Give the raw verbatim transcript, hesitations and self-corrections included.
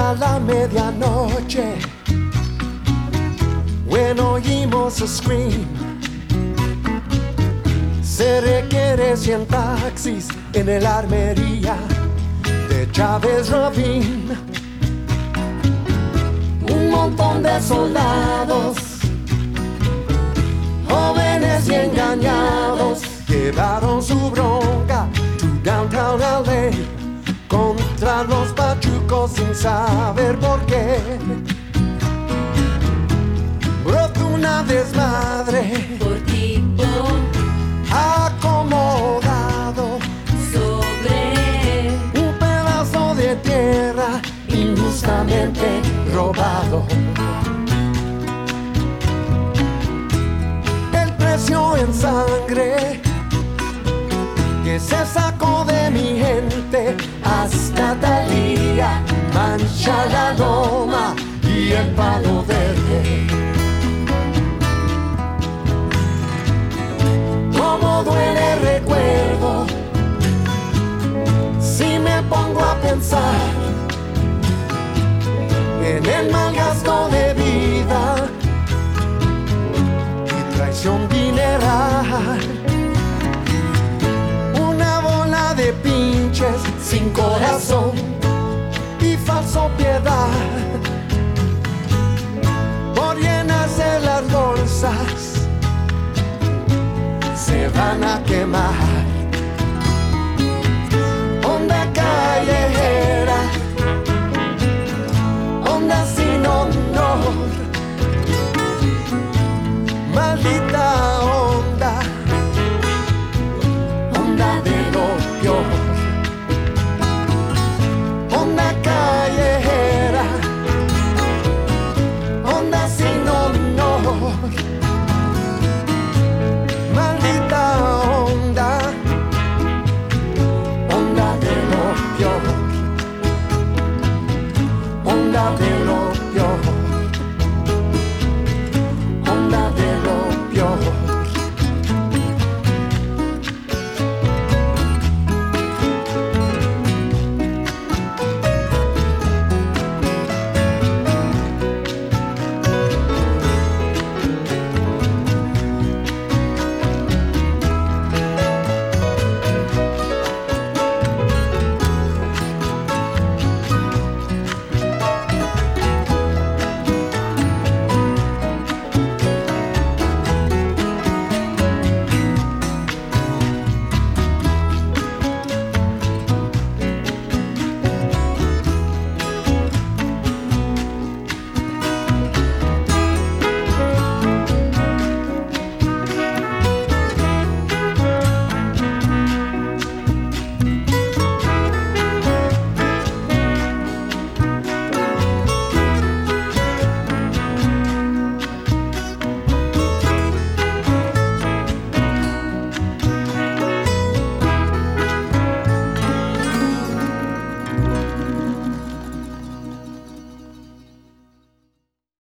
a la medianoche, when oímos a scream. Se requiere cien taxis en el armería de Chávez Ravine. Un montón de soldados, jóvenes y engañados, llevaron su bronca to downtown L A contra los pachucos sin saber por qué. Brotó una desmadre por tipo acomodado sobre un pedazo de tierra injustamente robado. El precio en sangre que se sacó de mi gente hasta Talía mancha la loma y el Palo Verde. Cómo duele el recuerdo si me pongo a pensar en el mal gasto de vida y traición dineral. Una bola de pinches sin corazón y falso piedad por llenarse las bolsas se van a quemar.